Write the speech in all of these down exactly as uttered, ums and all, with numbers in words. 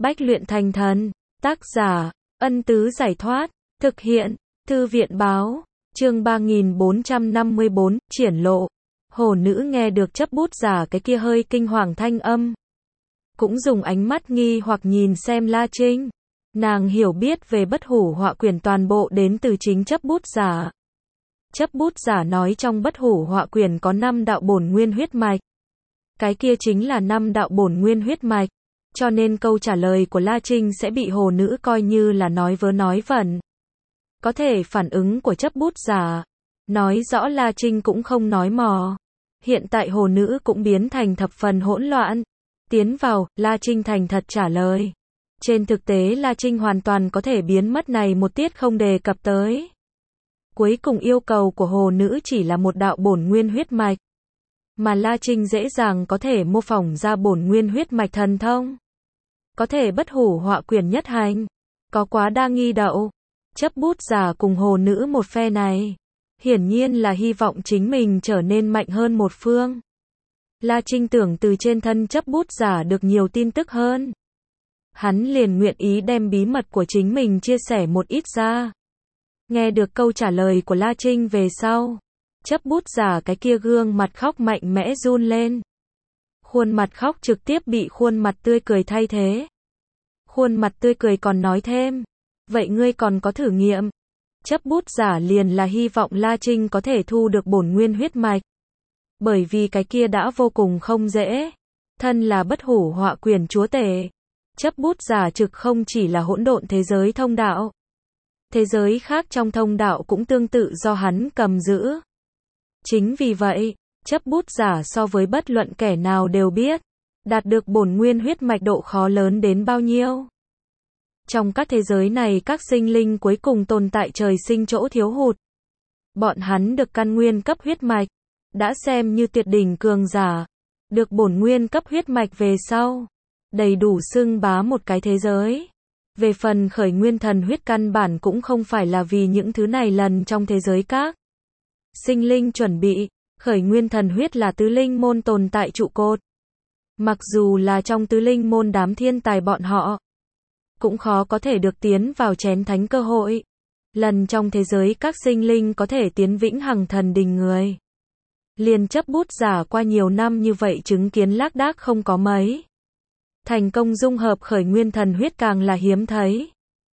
Bách luyện thành thần. Tác giả, Ân Tứ Giải Thoát. Thực hiện, Thư viện Báo. Chương ba nghìn bốn trăm năm mươi bốn, triển lộ. Hồ nữ nghe được chấp bút giả cái kia hơi kinh hoàng thanh âm. Cũng dùng ánh mắt nghi hoặc nhìn xem La Trinh. Nàng hiểu biết về bất hủ họa quyển toàn bộ đến từ chính chấp bút giả. Chấp bút giả nói trong bất hủ họa quyển có năm đạo bổn nguyên huyết mạch. Cái kia chính là năm đạo bổn nguyên huyết mạch. Cho nên câu trả lời của La Trinh sẽ bị hồ nữ coi như là nói vớ nói vẩn. Có thể phản ứng của chấp bút giả. Nói rõ La Trinh cũng không nói mò. Hiện tại hồ nữ cũng biến thành thập phần hỗn loạn. Tiến vào, La Trinh thành thật trả lời. Trên thực tế La Trinh hoàn toàn có thể biến mất này một tiết không đề cập tới. Cuối cùng yêu cầu của hồ nữ chỉ là một đạo bổn nguyên huyết mạch. Mà La Trinh dễ dàng có thể mô phỏng ra bổn nguyên huyết mạch thần thông. Có thể bất hủ họa quyển nhất hành. Có quá đa nghi đậu. Chấp bút giả cùng hồ nữ một phe này. Hiển nhiên là hy vọng chính mình trở nên mạnh hơn một phương. La Trinh tưởng từ trên thân chấp bút giả được nhiều tin tức hơn. Hắn liền nguyện ý đem bí mật của chính mình chia sẻ một ít ra. Nghe được câu trả lời của La Trinh về sau. Chấp bút giả cái kia gương mặt khóc mạnh mẽ run lên. Khuôn mặt khóc trực tiếp bị khuôn mặt tươi cười thay thế. Khuôn mặt tươi cười còn nói thêm. Vậy ngươi còn có thử nghiệm? Chấp bút giả liền là hy vọng La Trinh có thể thu được bổn nguyên huyết mạch. Bởi vì cái kia đã vô cùng không dễ. Thân là bất hủ họa quyển chúa tể. Chấp bút giả trực không chỉ là hỗn độn thế giới thông đạo. Thế giới khác trong thông đạo cũng tương tự do hắn cầm giữ. Chính vì vậy, chấp bút giả so với bất luận kẻ nào đều biết. Đạt được bổn nguyên huyết mạch độ khó lớn đến bao nhiêu. Trong các thế giới này các sinh linh cuối cùng tồn tại trời sinh chỗ thiếu hụt. Bọn hắn được căn nguyên cấp huyết mạch. Đã xem như tuyệt đỉnh cường giả. Được bổn nguyên cấp huyết mạch về sau. Đầy đủ xưng bá một cái thế giới. Về phần khởi nguyên thần huyết căn bản cũng không phải là vì những thứ này lần trong thế giới các. Sinh linh chuẩn bị. Khởi nguyên thần huyết là tứ linh môn tồn tại trụ cột. Mặc dù là trong tứ linh môn đám thiên tài bọn họ. Cũng khó có thể được tiến vào chén thánh cơ hội. Lần trong thế giới các sinh linh có thể tiến vĩnh hằng thần đình người. Liền chấp bút giả qua nhiều năm như vậy chứng kiến lác đác không có mấy. Thành công dung hợp khởi nguyên thần huyết càng là hiếm thấy.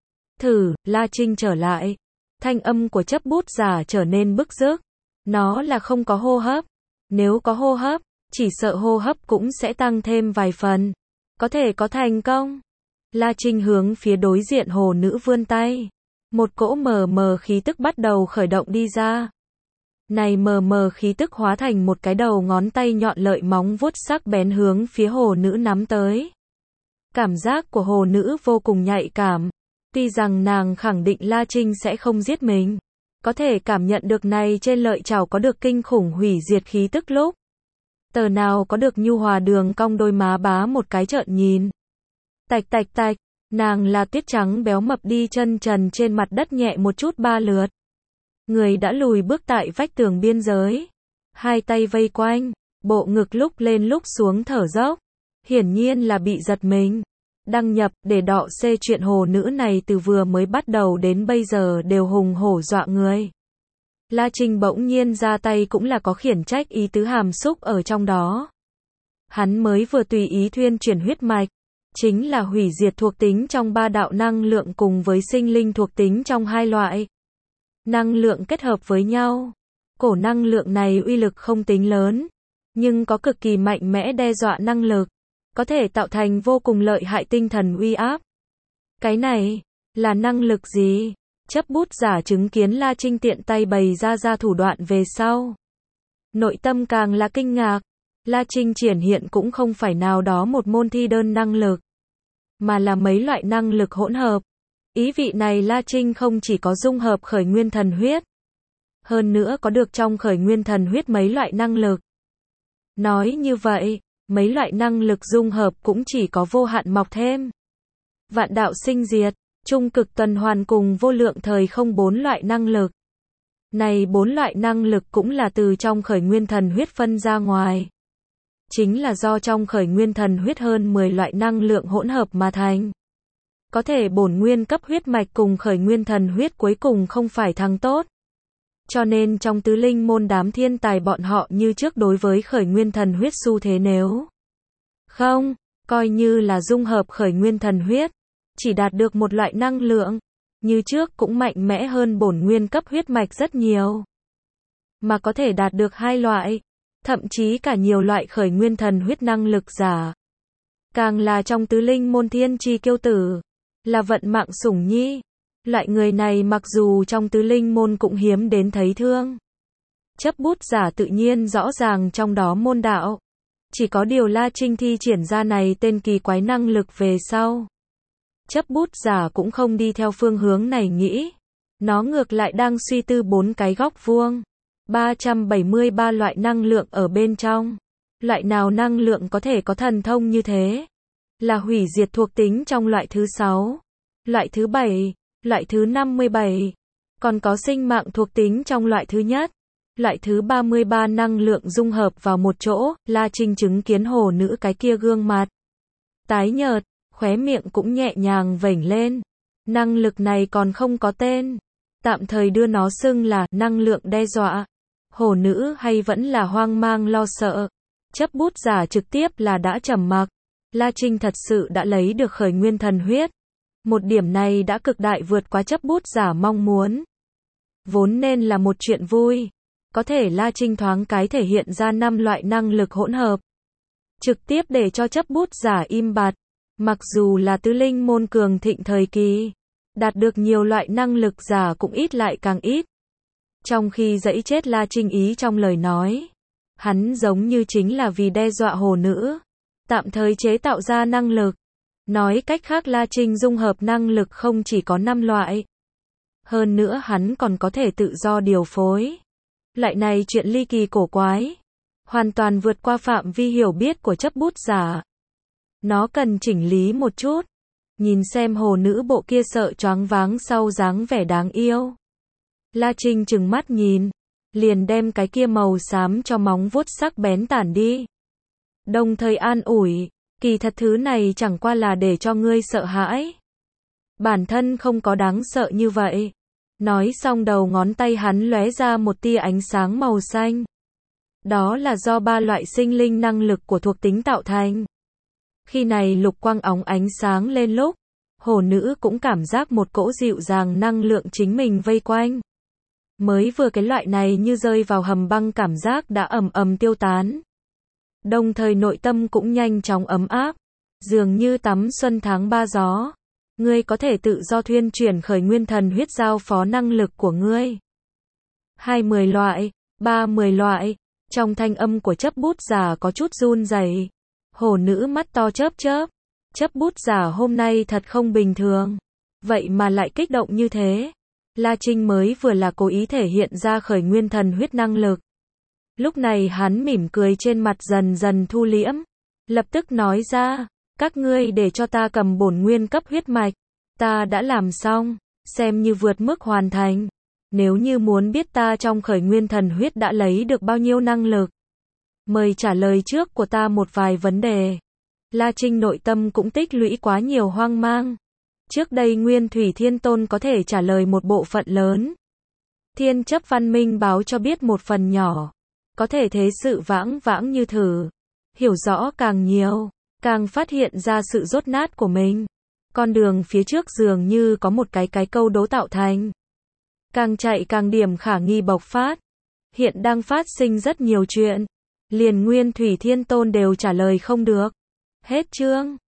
Thử, La Trinh trở lại. Thanh âm của chấp bút giả trở nên bức rứt. Nó là không có hô hấp. Nếu có hô hấp, chỉ sợ hô hấp cũng sẽ tăng thêm vài phần. Có thể có thành công. La Trinh hướng phía đối diện hồ nữ vươn tay. Một cỗ mờ mờ khí tức bắt đầu khởi động đi ra. Này mờ mờ khí tức hóa thành một cái đầu ngón tay nhọn lợi móng vuốt sắc bén hướng phía hồ nữ nắm tới. Cảm giác của hồ nữ vô cùng nhạy cảm. Tuy rằng nàng khẳng định La Trinh sẽ không giết mình. Có thể cảm nhận được này trên lợi chảo có được kinh khủng hủy diệt khí tức lúc. Tờ nào có được nhu hòa đường cong đôi má bá một cái trợn nhìn. Tạch tạch tạch, nàng là tuyết trắng béo mập đi chân trần trên mặt đất nhẹ một chút ba lượt. Người đã lùi bước tại vách tường biên giới. Hai tay vây quanh, bộ ngực lúc lên lúc xuống thở dốc. Hiển nhiên là bị giật mình. Đăng nhập để đọ xê chuyện hồ nữ này từ vừa mới bắt đầu đến bây giờ đều hùng hổ dọa người. La Trinh bỗng nhiên ra tay cũng là có khiển trách ý tứ hàm xúc ở trong đó. Hắn mới vừa tùy ý thuyên chuyển huyết mạch. Chính là hủy diệt thuộc tính trong ba đạo năng lượng cùng với sinh linh thuộc tính trong hai loại. Năng lượng kết hợp với nhau. Cổ năng lượng này uy lực không tính lớn. Nhưng có cực kỳ mạnh mẽ đe dọa năng lực. Có thể tạo thành vô cùng lợi hại tinh thần uy áp. Cái này, là năng lực gì? Chấp bút giả chứng kiến La Trinh tiện tay bày ra ra thủ đoạn về sau. Nội tâm càng là kinh ngạc. La Trinh triển hiện cũng không phải nào đó một môn thi đơn năng lực. Mà là mấy loại năng lực hỗn hợp. Ý vị này La Trinh không chỉ có dung hợp khởi nguyên thần huyết. Hơn nữa có được trong khởi nguyên thần huyết mấy loại năng lực. Nói như vậy, mấy loại năng lực dung hợp cũng chỉ có vô hạn mọc thêm. Vạn đạo sinh diệt, trung cực tuần hoàn cùng vô lượng thời không bốn loại năng lực. Này bốn loại năng lực cũng là từ trong khởi nguyên thần huyết phân ra ngoài. chính là do trong khởi nguyên thần huyết hơn mười loại năng lượng hỗn hợp mà thành. Có thể bổn nguyên cấp huyết mạch cùng khởi nguyên thần huyết cuối cùng không phải thằng tốt. Cho nên trong tứ linh môn đám thiên tài bọn họ như trước đối với khởi nguyên thần huyết xu thế nếu không, coi như là dung hợp khởi nguyên thần huyết, chỉ đạt được một loại năng lượng, như trước cũng mạnh mẽ hơn bổn nguyên cấp huyết mạch rất nhiều. Mà có thể đạt được hai loại, thậm chí cả nhiều loại khởi nguyên thần huyết năng lực giả. Càng là trong tứ linh môn thiên chi kiêu tử, là vận mạng sủng nhi. Loại người này mặc dù trong tứ linh môn cũng hiếm đến thấy thương. Chấp bút giả tự nhiên rõ ràng trong đó môn đạo. Chỉ có điều La Trinh thi triển ra này tên kỳ quái năng lực về sau. Chấp bút giả cũng không đi theo phương hướng này nghĩ. Nó ngược lại đang suy tư bốn cái góc vuông. ba trăm bảy mươi ba loại năng lượng ở bên trong. Loại nào năng lượng có thể có thần thông như thế? Là hủy diệt thuộc tính trong loại thứ sáu, loại thứ bảy, loại thứ năm mươi bảy. Còn có sinh mạng thuộc tính trong loại thứ nhất. Loại thứ ba mươi ba năng lượng dung hợp vào một chỗ, La Trinh chứng kiến hồ nữ cái kia gương mặt tái nhợt, khóe miệng cũng nhẹ nhàng vểnh lên. Năng lực này còn không có tên, tạm thời đưa nó xưng là năng lượng đe dọa. Hồ nữ hay vẫn là hoang mang lo sợ. Chấp bút giả trực tiếp là đã trầm mặc. La Trinh thật sự đã lấy được khởi nguyên thần huyết. Một điểm này đã cực đại vượt quá chấp bút giả mong muốn. Vốn nên là một chuyện vui. Có thể La Trinh thoáng cái thể hiện ra năm loại năng lực hỗn hợp. Trực tiếp để cho chấp bút giả im bặt. Mặc dù là tứ linh môn cường thịnh thời kỳ, đạt được nhiều loại năng lực giả cũng ít lại càng ít. Trong khi dẫy chết La Trinh ý trong lời nói, hắn giống như chính là vì đe dọa hồ nữ, tạm thời chế tạo ra năng lực. Nói cách khác La Trinh dung hợp năng lực không chỉ có năm loại. Hơn nữa hắn còn có thể tự do điều phối. Loại này chuyện ly kỳ cổ quái, hoàn toàn vượt qua phạm vi hiểu biết của chấp bút giả. Nó cần chỉnh lý một chút. Nhìn xem hồ nữ bộ kia sợ choáng váng sau dáng vẻ đáng yêu. La Trinh trừng mắt nhìn, liền đem cái kia màu xám cho móng vuốt sắc bén tản đi. Đồng thời an ủi, kỳ thật thứ này chẳng qua là để cho ngươi sợ hãi. Bản thân không có đáng sợ như vậy. Nói xong đầu ngón tay hắn lóe ra một tia ánh sáng màu xanh. Đó là do ba loại sinh linh năng lực của thuộc tính tạo thành. Khi này lục quang óng ánh sáng lên lúc, hồ nữ cũng cảm giác một cỗ dịu dàng năng lượng chính mình vây quanh. Mới vừa cái loại này như rơi vào hầm băng cảm giác đã ầm ầm tiêu tán. Đồng thời nội tâm cũng nhanh chóng ấm áp, dường như tắm xuân tháng ba gió. Ngươi có thể tự do thuyên chuyển khởi nguyên thần huyết giao phó năng lực của ngươi. Hai mười loại, ba mười loại, trong thanh âm của chấp bút giả có chút run rẩy. Hồ nữ mắt to chớp chớp, chấp bút giả hôm nay thật không bình thường. Vậy mà lại kích động như thế. La Trinh mới vừa là cố ý thể hiện ra khởi nguyên thần huyết năng lực. Lúc này hắn mỉm cười trên mặt dần dần thu liễm. Lập tức nói ra, các ngươi để cho ta cầm bổn nguyên cấp huyết mạch. Ta đã làm xong, xem như vượt mức hoàn thành. Nếu như muốn biết ta trong khởi nguyên thần huyết đã lấy được bao nhiêu năng lực, mời trả lời trước của ta một vài vấn đề. La Trinh nội tâm cũng tích lũy quá nhiều hoang mang. Trước đây Nguyên Thủy Thiên Tôn có thể trả lời một bộ phận lớn. Thiên chấp văn minh báo cho biết một phần nhỏ. Có thể thế sự vãng vãng như thử. Hiểu rõ càng nhiều, càng phát hiện ra sự dốt nát của mình. Con đường phía trước dường như có một cái cái câu đố tạo thành. Càng chạy càng điểm khả nghi bộc phát. Hiện đang phát sinh rất nhiều chuyện. Liền Nguyên Thủy Thiên Tôn đều trả lời không được. Hết chương.